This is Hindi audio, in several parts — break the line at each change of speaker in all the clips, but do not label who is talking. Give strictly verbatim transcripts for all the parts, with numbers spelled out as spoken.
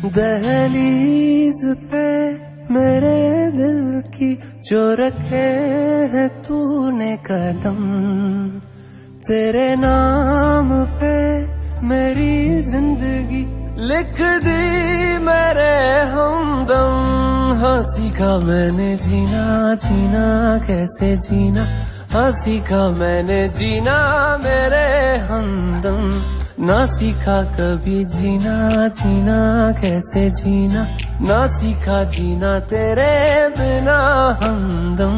दहलीज पे मेरे दिल की जो रखे है तूने कदम, तेरे नाम पे मेरी जिंदगी लिख दी मेरे हमदम। हाँ सीखा मैंने जीना जीना कैसे जीना, हाँ सीखा मैंने जीना मेरे हमदम। ना सीखा कभी जीना जीना कैसे जीना, ना सीखा जीना तेरे बिना हमदम।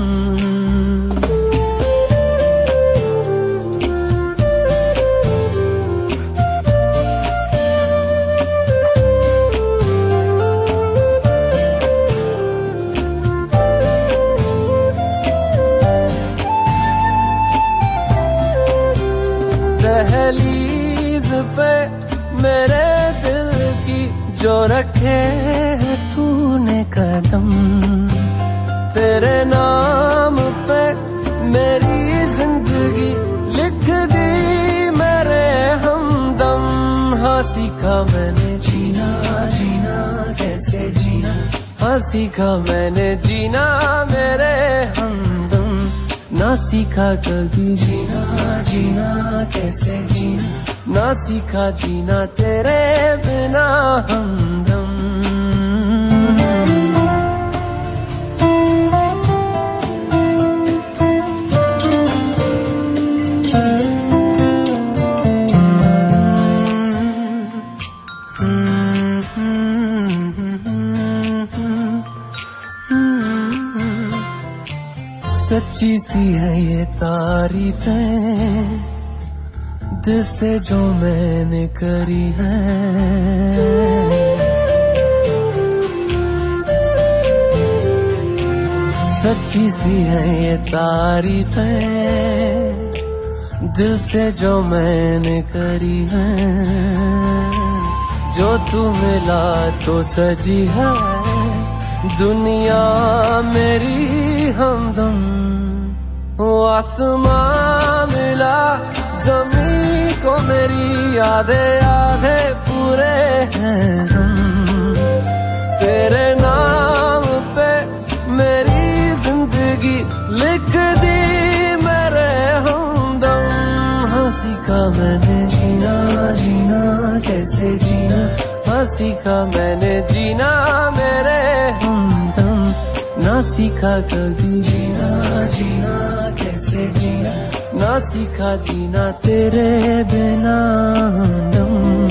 दहलीज पे मेरे दिल की जो रखे है तूने कदम, तेरे नाम पे मेरी जिंदगी लिख दी मेरे हमदम। हाँ सीखा मैंने जीना जीना कैसे जीना, हाँ सीखा मैंने जीना मेरे हमदम। ना सीखा कभी जीना जीना कैसे जीना, ना सीखा जीना तेरे बिना हमदम। सच्ची सी है ये तारीफें दिल से जो मैंने करी है, सच्ची सी है ये तारीफें दिल से जो मैंने करी है। जो तू मिला तो सजी है दुनिया मेरी हमदम। वो आसमां मिला जमीन को मेरी आधे आधे पूरे हैं हम। तेरे नाम पे मेरी जिंदगी लिख दी मेरे हमदम। हाँ सीखा मैंने जीना जीना कैसे जीना, हाँ सीखा मैंने जीना मेरे हमदम। ना सीखा कभी जीना जीना कैसे जीना, ना सीखा जीना तेरे बिना हमदम।